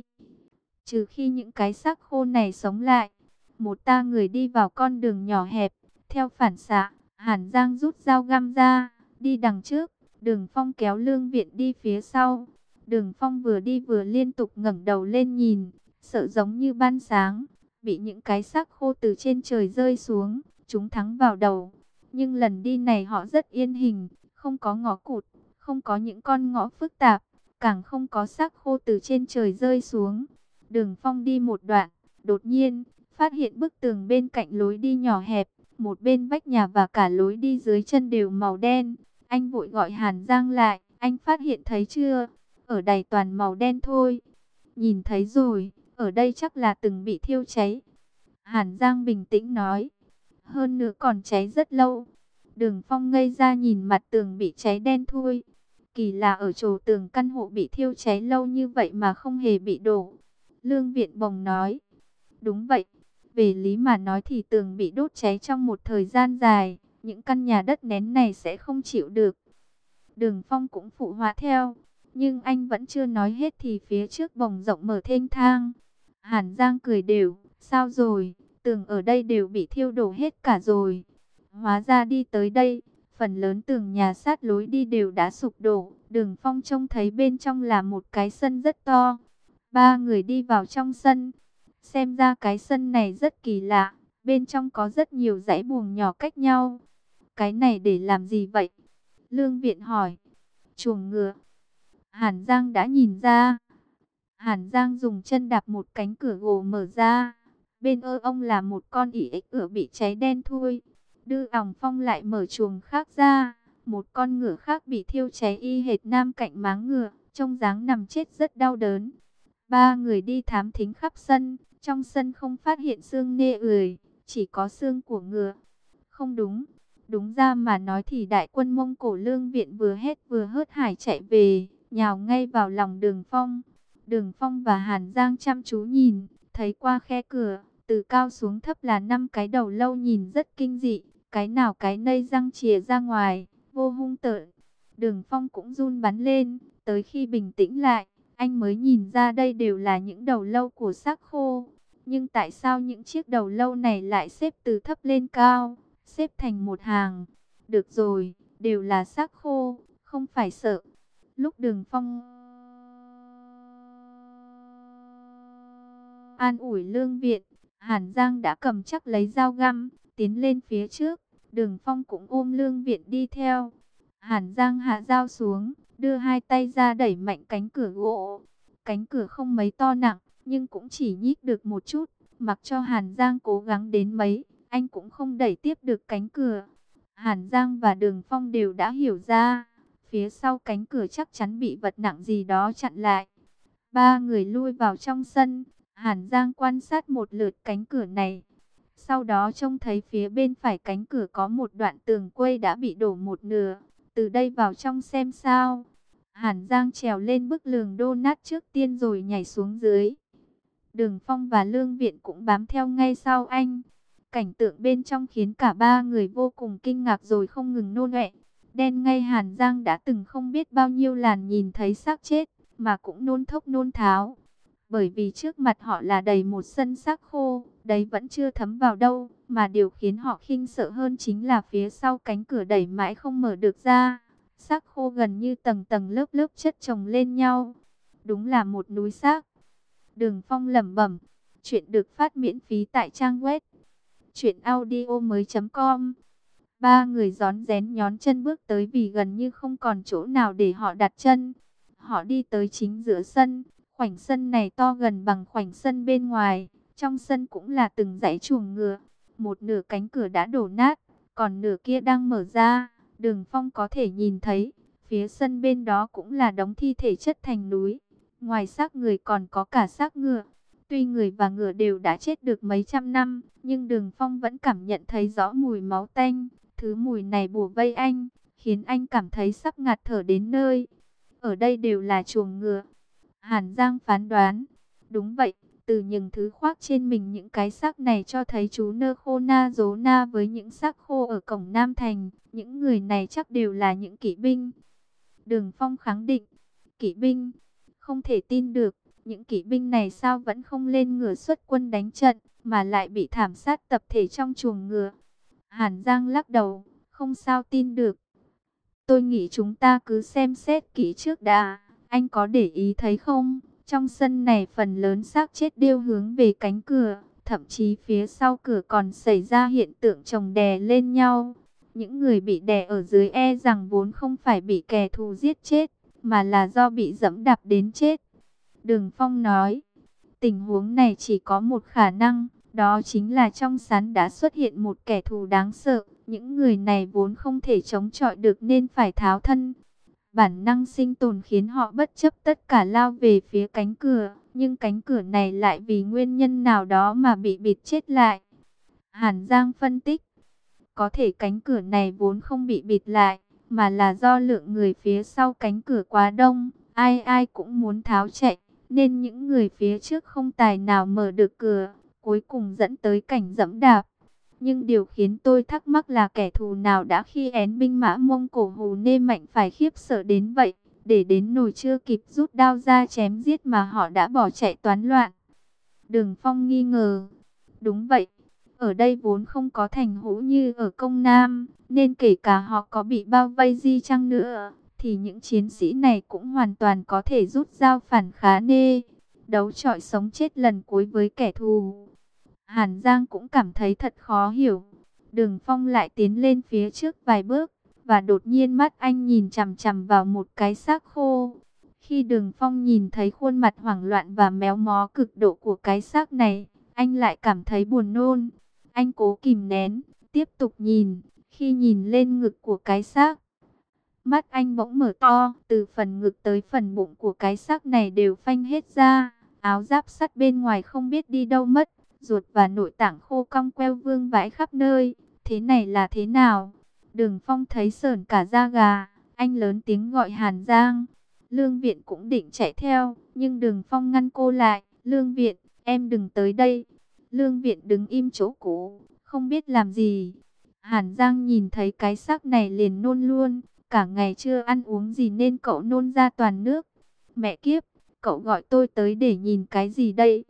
trừ khi những cái xác khô này sống lại. Một ta người đi vào con đường nhỏ hẹp, theo phản xạ, Hàn Giang rút dao găm ra, đi đằng trước, Đường Phong kéo Lương Viện đi phía sau. Đường Phong vừa đi vừa liên tục ngẩng đầu lên nhìn, sợ giống như ban sáng, bị những cái xác khô từ trên trời rơi xuống, chúng thắng vào đầu. Nhưng lần đi này họ rất yên hình, không có ngõ cụt, không có những con ngõ phức tạp, càng không có xác khô từ trên trời rơi xuống. Đường Phong đi một đoạn, đột nhiên phát hiện bức tường bên cạnh lối đi nhỏ hẹp, một bên vách nhà và cả lối đi dưới chân đều màu đen. Anh vội gọi Hàn Giang lại, anh phát hiện thấy chưa? Ở đây toàn màu đen thôi. Nhìn thấy rồi, ở đây chắc là từng bị thiêu cháy. Hàn Giang bình tĩnh nói, hơn nữa còn cháy rất lâu. Đường Phong ngây ra nhìn mặt tường bị cháy đen thui. Kỳ lạ ở chỗ tường căn hộ bị thiêu cháy lâu như vậy mà không hề bị đổ. Lương Viện Bồng nói, đúng vậy. Về lý mà nói thì tường bị đốt cháy trong một thời gian dài, những căn nhà đất nén này sẽ không chịu được. Đường Phong cũng phụ họa theo, nhưng anh vẫn chưa nói hết thì phía trước bồng rộng mở thênh thang. Hàn Giang cười đều, sao rồi, tường ở đây đều bị thiêu đổ hết cả rồi. Hóa ra đi tới đây, phần lớn tường nhà sát lối đi đều đã sụp đổ. Đường Phong trông thấy bên trong là một cái sân rất to. Ba người đi vào trong sân. Xem ra cái sân này rất kỳ lạ. Bên trong có rất nhiều dãy buồng nhỏ cách nhau. Cái này để làm gì vậy? Lương Viện hỏi. Chuồng ngựa. Hàn Giang đã nhìn ra. Hàn Giang dùng chân đạp một cánh cửa gỗ mở ra. Bên ơ ông là một con ỉ ếch ửa bị cháy đen thui. Đư Ỏng Phong lại mở chuồng khác ra. Một con ngựa khác bị thiêu cháy y hệt nam cạnh máng ngựa. Trông dáng nằm chết rất đau đớn. Ba người đi thám thính khắp sân. Trong sân không phát hiện xương nê ười, chỉ có xương của ngựa. Không đúng. Đúng ra mà nói thì đại quân Mông Cổ Lương Viện vừa hét vừa hớt hải chạy về, nhào ngay vào lòng Đường Phong. Đường Phong và Hàn Giang chăm chú nhìn, thấy qua khe cửa, từ cao xuống thấp là năm cái đầu lâu nhìn rất kinh dị, cái nào cái nây răng chìa ra ngoài, vô hung tợn. Đường Phong cũng run bắn lên, tới khi bình tĩnh lại, anh mới nhìn ra đây đều là những đầu lâu của xác khô. Nhưng tại sao những chiếc đầu lâu này lại xếp từ thấp lên cao, xếp thành một hàng? Được rồi, đều là xác khô, không phải sợ. Lúc Đường Phong an ủi Lương Viện, Hàn Giang đã cầm chắc lấy dao găm, tiến lên phía trước. Đường Phong cũng ôm Lương Viện đi theo. Hàn Giang hạ dao xuống, đưa hai tay ra đẩy mạnh cánh cửa gỗ. Cánh cửa không mấy to nặng, nhưng cũng chỉ nhích được một chút. Mặc cho Hàn Giang cố gắng đến mấy, anh cũng không đẩy tiếp được cánh cửa. Hàn Giang và Đường Phong đều đã hiểu ra, phía sau cánh cửa chắc chắn bị vật nặng gì đó chặn lại. Ba người lui vào trong sân, Hàn Giang quan sát một lượt cánh cửa này. Sau đó trông thấy phía bên phải cánh cửa có một đoạn tường quây đã bị đổ một nửa. Từ đây vào trong xem sao. Hàn Giang trèo lên bức tường đô nát trước tiên rồi nhảy xuống dưới. Đường Phong và Lương Viện cũng bám theo ngay sau anh. Cảnh tượng bên trong khiến cả ba người vô cùng kinh ngạc rồi không ngừng nôn ọe. Đen ngay Hàn Giang đã từng không biết bao nhiêu lần nhìn thấy xác chết, mà cũng nôn thốc nôn tháo. Bởi vì trước mặt họ là đầy một sân xác khô, đấy vẫn chưa thấm vào đâu, mà điều khiến họ kinh sợ hơn chính là phía sau cánh cửa đẩy mãi không mở được ra. Xác khô gần như tầng tầng lớp lớp chất chồng lên nhau. Đúng là một núi xác. Đường Phong lẩm bẩm. Chuyện được phát miễn phí tại trang web truyện audio mới chấm com. Ba người rón rén nhón chân bước tới vì gần như không còn chỗ nào để họ đặt chân. Họ đi tới chính giữa sân. Khoảnh sân này to gần bằng khoảnh sân bên ngoài. Trong sân cũng là từng dãy chuồng ngựa. Một nửa cánh cửa đã đổ nát, còn nửa kia đang mở ra. Đường Phong có thể nhìn thấy, phía sân bên đó cũng là đống thi thể chất thành núi. Ngoài xác người còn có cả xác ngựa. Tuy người và ngựa đều đã chết được mấy trăm năm, nhưng Đường Phong vẫn cảm nhận thấy rõ mùi máu tanh. Thứ mùi này bủa vây anh, khiến anh cảm thấy sắp ngạt thở đến nơi. Ở đây đều là chuồng ngựa. Hàn Giang phán đoán. Đúng vậy, từ những thứ khoác trên mình những cái xác này cho thấy chú Nơ Khô Na Dố Na với những xác khô ở cổng Nam Thành. Những người này chắc đều là những kỵ binh. Đường Phong khẳng định. Kỵ binh? Không thể tin được. Những kỵ binh này sao vẫn không lên ngựa xuất quân đánh trận, mà lại bị thảm sát tập thể trong chuồng ngựa? Hàn Giang lắc đầu. Không sao tin được. Tôi nghĩ chúng ta cứ xem xét kỹ trước đã. Anh có để ý thấy không? Trong sân này phần lớn xác chết đều hướng về cánh cửa. Thậm chí phía sau cửa còn xảy ra hiện tượng chồng đè lên nhau. Những người bị đè ở dưới e rằng vốn không phải bị kẻ thù giết chết, mà là do bị dẫm đạp đến chết. Đường Phong nói, tình huống này chỉ có một khả năng, đó chính là trong sán đã xuất hiện một kẻ thù đáng sợ. Những người này vốn không thể chống chọi được nên phải tháo thân. Bản năng sinh tồn khiến họ bất chấp tất cả lao về phía cánh cửa, nhưng cánh cửa này lại vì nguyên nhân nào đó mà bị bịt chết lại. Hàn Giang phân tích, có thể cánh cửa này vốn không bị bịt lại, mà là do lượng người phía sau cánh cửa quá đông, ai ai cũng muốn tháo chạy, nên những người phía trước không tài nào mở được cửa, cuối cùng dẫn tới cảnh dẫm đạp. Nhưng điều khiến tôi thắc mắc là kẻ thù nào đã khi én binh mã Mông Cổ Hồ Nê Mạnh phải khiếp sợ đến vậy, để đến nỗi chưa kịp rút đao ra chém giết mà họ đã bỏ chạy toán loạn. Đường Phong nghi ngờ. Đúng vậy, ở đây vốn không có thành hữu như ở Công Nam, nên kể cả họ có bị bao vây di chăng nữa, thì những chiến sĩ này cũng hoàn toàn có thể rút dao phản khá nê, đấu chọi sống chết lần cuối với kẻ thù. Hàn Giang cũng cảm thấy thật khó hiểu. Đường Phong lại tiến lên phía trước vài bước, và đột nhiên mắt anh nhìn chằm chằm vào một cái xác khô. Khi Đường Phong nhìn thấy khuôn mặt hoảng loạn và méo mó cực độ của cái xác này, anh lại cảm thấy buồn nôn. Anh cố kìm nén, tiếp tục nhìn. Khi nhìn lên ngực của cái xác, mắt anh bỗng mở to, từ phần ngực tới phần bụng của cái xác này đều phanh hết ra. Áo giáp sắt bên ngoài không biết đi đâu mất. Ruột và nội tạng khô cong queo vương vãi khắp nơi. Thế này là thế nào? Đường Phong thấy sởn cả da gà. Anh lớn tiếng gọi Hàn Giang. Lương Viện cũng định chạy theo, nhưng Đường Phong ngăn cô lại. Lương Viện, em đừng tới đây. Lương Viện đứng im chỗ cũ, không biết làm gì. Hàn Giang nhìn thấy cái xác này liền nôn luôn. Cả ngày chưa ăn uống gì nên cậu nôn ra toàn nước. Mẹ kiếp, cậu gọi tôi tới để nhìn cái gì đây?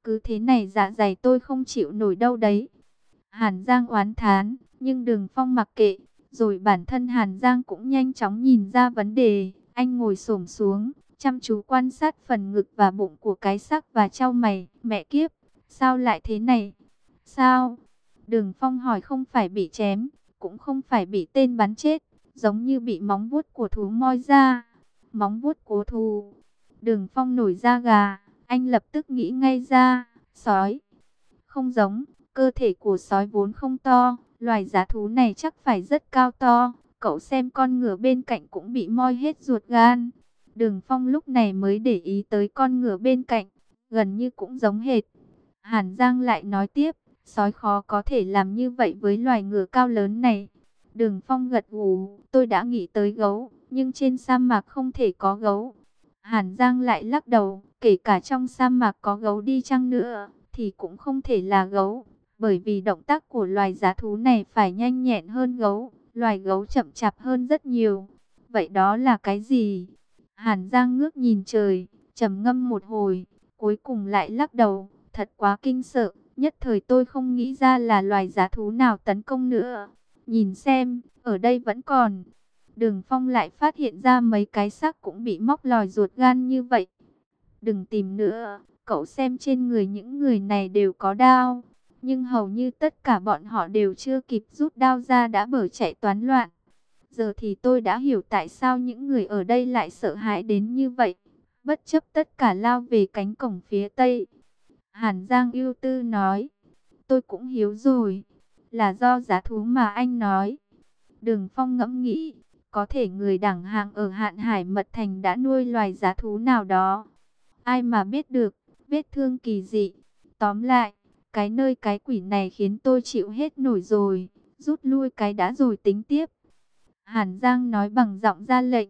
Cứ thế này dạ dày tôi không chịu nổi đâu đấy. Hàn Giang oán thán, nhưng Đường Phong mặc kệ. Rồi bản thân Hàn Giang cũng nhanh chóng nhìn ra vấn đề. Anh ngồi xổm xuống, chăm chú quan sát phần ngực và bụng của cái xác và chau mày. Mẹ kiếp, sao lại thế này? Sao? Đường Phong hỏi, không phải bị chém, cũng không phải bị tên bắn chết, giống như bị móng vuốt của thú moi ra. Móng vuốt của thú. Đường Phong nổi da gà, anh lập tức nghĩ ngay ra, sói. Không giống, cơ thể của sói vốn không to, loài dã thú này chắc phải rất cao to. Cậu xem con ngựa bên cạnh cũng bị moi hết ruột gan. Đường Phong lúc này mới để ý tới con ngựa bên cạnh, gần như cũng giống hệt. Hàn Giang lại nói tiếp, sói khó có thể làm như vậy với loài ngựa cao lớn này. Đường Phong gật gù, tôi đã nghĩ tới gấu, nhưng trên sa mạc không thể có gấu. Hàn Giang lại lắc đầu, kể cả trong sa mạc có gấu đi chăng nữa, thì cũng không thể là gấu. Bởi vì động tác của loài dã thú này phải nhanh nhẹn hơn gấu, loài gấu chậm chạp hơn rất nhiều. Vậy đó là cái gì? Hàn Giang ngước nhìn trời, trầm ngâm một hồi, cuối cùng lại lắc đầu, thật quá kinh sợ, nhất thời tôi không nghĩ ra là loài dã thú nào tấn công nữa. Nhìn xem, ở đây vẫn còn. Đường Phong lại phát hiện ra mấy cái xác cũng bị móc lòi ruột gan như vậy. Đừng tìm nữa, cậu xem trên người những người này đều có đao. Nhưng hầu như tất cả bọn họ đều chưa kịp rút đao ra đã bỏ chạy toán loạn. Giờ thì tôi đã hiểu tại sao những người ở đây lại sợ hãi đến như vậy. Bất chấp tất cả lao về cánh cổng phía tây. Hàn Giang ưu tư nói, tôi cũng hiểu rồi, là do dã thú mà anh nói. Đường Phong ngẫm nghĩ, có thể người đẳng hạng ở Hạn Hải Mật Thành đã nuôi loài dã thú nào đó. Ai mà biết được, vết thương kỳ dị. Tóm lại, cái nơi cái quỷ này khiến tôi chịu hết nổi rồi, rút lui cái đã rồi tính tiếp. Hàn Giang nói bằng giọng ra lệnh.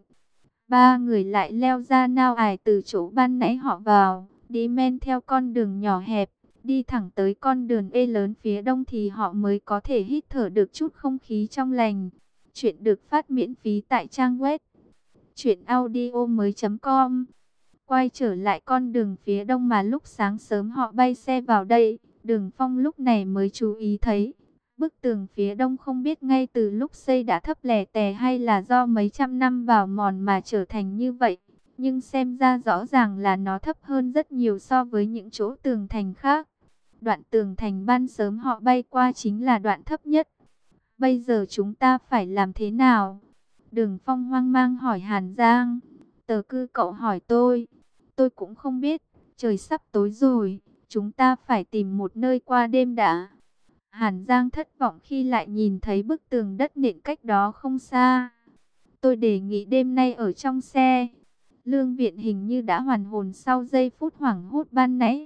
Ba người lại leo ra nao ải từ chỗ ban nãy họ vào, đi men theo con đường nhỏ hẹp, đi thẳng tới con đường ê lớn phía đông thì họ mới có thể hít thở được chút không khí trong lành. Chuyện được phát miễn phí tại trang web truyện audio mới chấm com. Quay trở lại con đường phía đông mà lúc sáng sớm họ bay xe vào đây, Đường Phong lúc này mới chú ý thấy. Bức tường phía đông không biết ngay từ lúc xây đã thấp lè tè hay là do mấy trăm năm bào mòn mà trở thành như vậy. Nhưng xem ra rõ ràng là nó thấp hơn rất nhiều so với những chỗ tường thành khác. Đoạn tường thành ban sớm họ bay qua chính là đoạn thấp nhất. Bây giờ chúng ta phải làm thế nào? Đường Phong hoang mang hỏi Hàn Giang. Tờ cư cậu hỏi tôi. Tôi cũng không biết, trời sắp tối rồi, chúng ta phải tìm một nơi qua đêm đã. Hàn Giang thất vọng khi lại nhìn thấy bức tường đất nện cách đó không xa. Tôi đề nghị đêm nay ở trong xe. Lương Viện hình như đã hoàn hồn sau giây phút hoảng hốt ban nãy.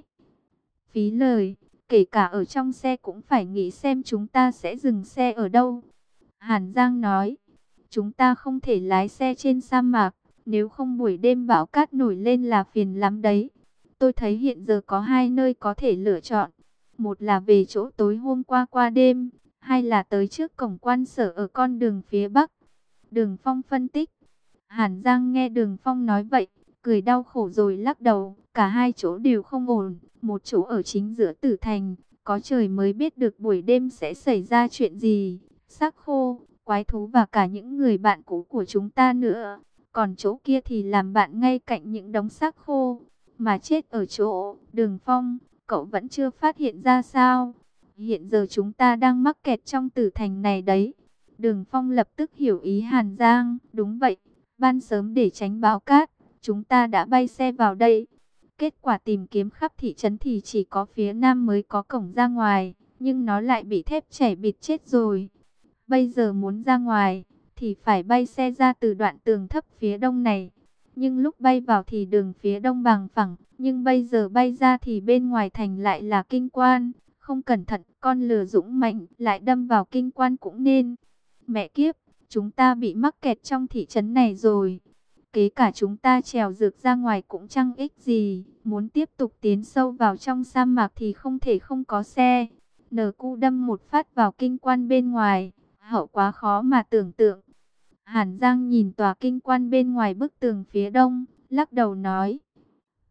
Phí lời, kể cả ở trong xe cũng phải nghĩ xem chúng ta sẽ dừng xe ở đâu. Hàn Giang nói, chúng ta không thể lái xe trên sa mạc, nếu không buổi đêm bão cát nổi lên là phiền lắm đấy. Tôi thấy hiện giờ có hai nơi có thể lựa chọn. Một là về chỗ tối hôm qua qua đêm, hai là tới trước cổng quan sở ở con đường phía bắc. Đường Phong phân tích. Hàn Giang nghe Đường Phong nói vậy, cười đau khổ rồi lắc đầu. Cả hai chỗ đều không ổn. Một chỗ ở chính giữa tử thành, có trời mới biết được buổi đêm sẽ xảy ra chuyện gì. Xác khô, quái thú và cả những người bạn cũ của chúng ta nữa. Còn chỗ kia thì làm bạn ngay cạnh những đống xác khô. Mà chết ở chỗ Đường Phong, cậu vẫn chưa phát hiện ra sao? Hiện giờ chúng ta đang mắc kẹt trong tử thành này đấy. Đường Phong lập tức hiểu ý Hàn Giang. Đúng vậy, ban sớm để tránh bão cát, chúng ta đã bay xe vào đây. Kết quả tìm kiếm khắp thị trấn thì chỉ có phía nam mới có cổng ra ngoài, nhưng nó lại bị thép chảy bịt chết rồi. Bây giờ muốn ra ngoài thì phải bay xe ra từ đoạn tường thấp phía đông này. Nhưng lúc bay vào thì đường phía đông bằng phẳng, nhưng bây giờ bay ra thì bên ngoài thành lại là kinh quan. Không cẩn thận, con lừa dũng mạnh lại đâm vào kinh quan cũng nên. Mẹ kiếp, chúng ta bị mắc kẹt trong thị trấn này rồi. Kể cả chúng ta trèo dược ra ngoài cũng chẳng ích gì. Muốn tiếp tục tiến sâu vào trong sa mạc thì không thể không có xe. Nờ cu đâm một phát vào kinh quan bên ngoài. Hậu quá khó mà tưởng tượng. Hàn Giang nhìn tòa kinh quan bên ngoài bức tường phía đông, lắc đầu nói.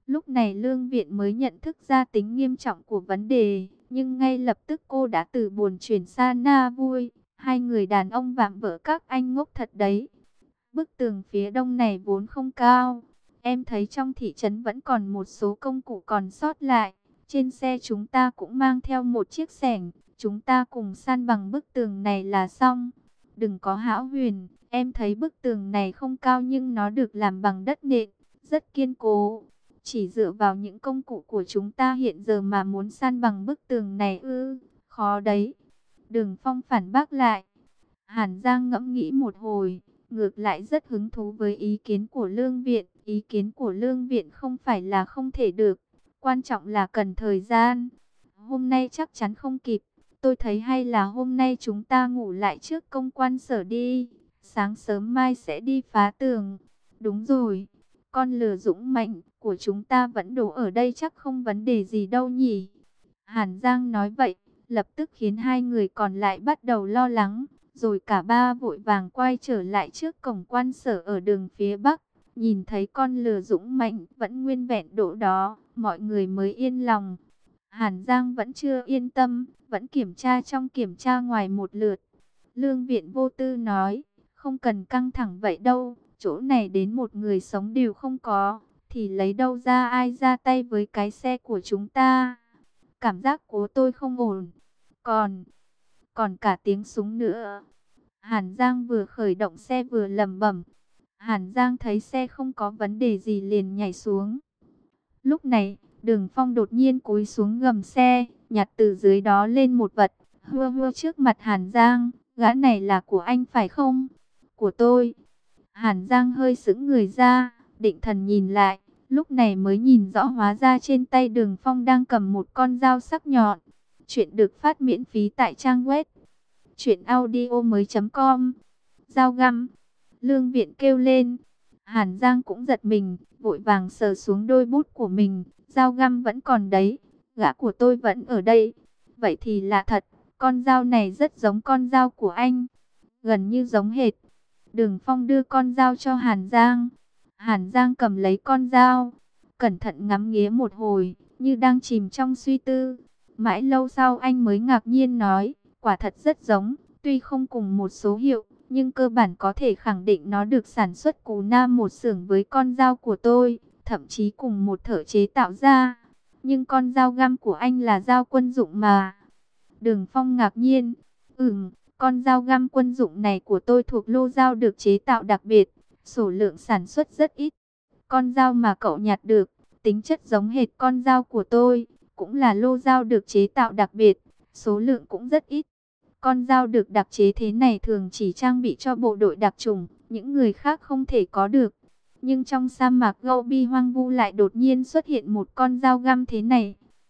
Lúc này Lương Viện mới nhận thức ra tính nghiêm trọng của vấn đề, nhưng ngay lập tức cô đã từ buồn chuyển sang na vui. Hai người đàn ông vạm vỡ các anh ngốc thật đấy. Bức tường phía đông này vốn không cao. Em thấy trong thị trấn vẫn còn một số công cụ còn sót lại. Trên xe chúng ta cũng mang theo một chiếc xẻng. Chúng ta cùng san bằng bức tường này là xong. Đừng có hão huyền. Em thấy bức tường này không cao nhưng nó được làm bằng đất nện, rất kiên cố. Chỉ dựa vào những công cụ của chúng ta hiện giờ mà muốn san bằng bức tường này ư, khó đấy. Đường Phong phản bác lại. Hàn Giang ngẫm nghĩ một hồi, ngược lại rất hứng thú với ý kiến của Lương Viện. Ý kiến của Lương Viện không phải là không thể được, quan trọng là cần thời gian. Hôm nay chắc chắn không kịp, tôi thấy hay là hôm nay chúng ta ngủ lại trước công quan sở đi. Sáng sớm mai sẽ đi phá tường. Đúng rồi, con lừa dũng mạnh của chúng ta vẫn đổ ở đây chắc không vấn đề gì đâu nhỉ. Hàn Giang nói vậy, lập tức khiến hai người còn lại bắt đầu lo lắng. Rồi cả ba vội vàng quay trở lại trước cổng quan sở ở đường phía Bắc. Nhìn thấy con lừa dũng mạnh vẫn nguyên vẹn đỗ đó, mọi người mới yên lòng. Hàn Giang vẫn chưa yên tâm, vẫn kiểm tra trong kiểm tra ngoài một lượt. Lương Viện vô tư nói, không cần căng thẳng vậy đâu, chỗ này đến một người sống đều không có, thì lấy đâu ra ai ra tay với cái xe của chúng ta. Cảm giác của tôi không ổn, còn, còn cả tiếng súng nữa. Hàn Giang vừa khởi động xe vừa lẩm bẩm. Hàn Giang thấy xe không có vấn đề gì liền nhảy xuống. Lúc này, Đường Phong đột nhiên cúi xuống gầm xe, nhặt từ dưới đó lên một vật, hưa hưa trước mặt Hàn Giang. Gã này là của anh phải không? Của tôi. Hàn Giang hơi sững người ra, định thần nhìn lại, lúc này mới nhìn rõ hóa ra trên tay Đường Phong đang cầm một con dao sắc nhọn. Chuyện được phát miễn phí tại trang web truyện audio mới chấm com. Dao găm. Lương Viện kêu lên. Hàn Giang cũng giật mình, vội vàng sờ xuống đôi bút của mình. Dao găm vẫn còn đấy, gã của tôi vẫn ở đây. Vậy thì lạ thật, con dao này rất giống con dao của anh, gần như giống hệt. Đường Phong đưa con dao cho Hàn Giang. Hàn Giang cầm lấy con dao, cẩn thận ngắm nghía một hồi, như đang chìm trong suy tư. Mãi lâu sau anh mới ngạc nhiên nói, quả thật rất giống, tuy không cùng một số hiệu, nhưng cơ bản có thể khẳng định nó được sản xuất cù nam một xưởng với con dao của tôi, thậm chí cùng một thợ chế tạo ra. Nhưng con dao găm của anh là dao quân dụng mà. Đường Phong ngạc nhiên, ừm, con dao găm quân dụng này của tôi thuộc lô dao được chế tạo đặc biệt, số lượng sản xuất rất ít. Con dao mà cậu nhặt được, tính chất giống hệt con dao của tôi, cũng là lô dao được chế tạo đặc biệt, số lượng cũng rất ít. Con dao được đặc chế thế này thường chỉ trang bị cho bộ đội đặc chủng, những người khác không thể có được. Nhưng trong sa mạc Gobi hoang vu lại đột nhiên xuất hiện một con dao găm thế này.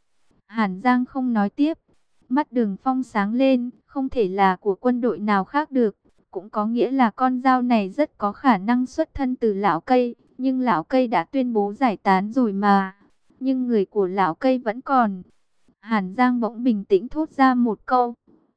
Hàn Giang không nói tiếp. Mắt Đường Phong sáng lên, không thể là của quân đội nào khác được. Cũng có nghĩa là con dao này rất có khả năng xuất thân từ lão cây. Nhưng lão cây đã tuyên bố giải tán rồi mà. Nhưng người của lão cây vẫn còn. Hàn Giang bỗng bình tĩnh thốt ra một câu.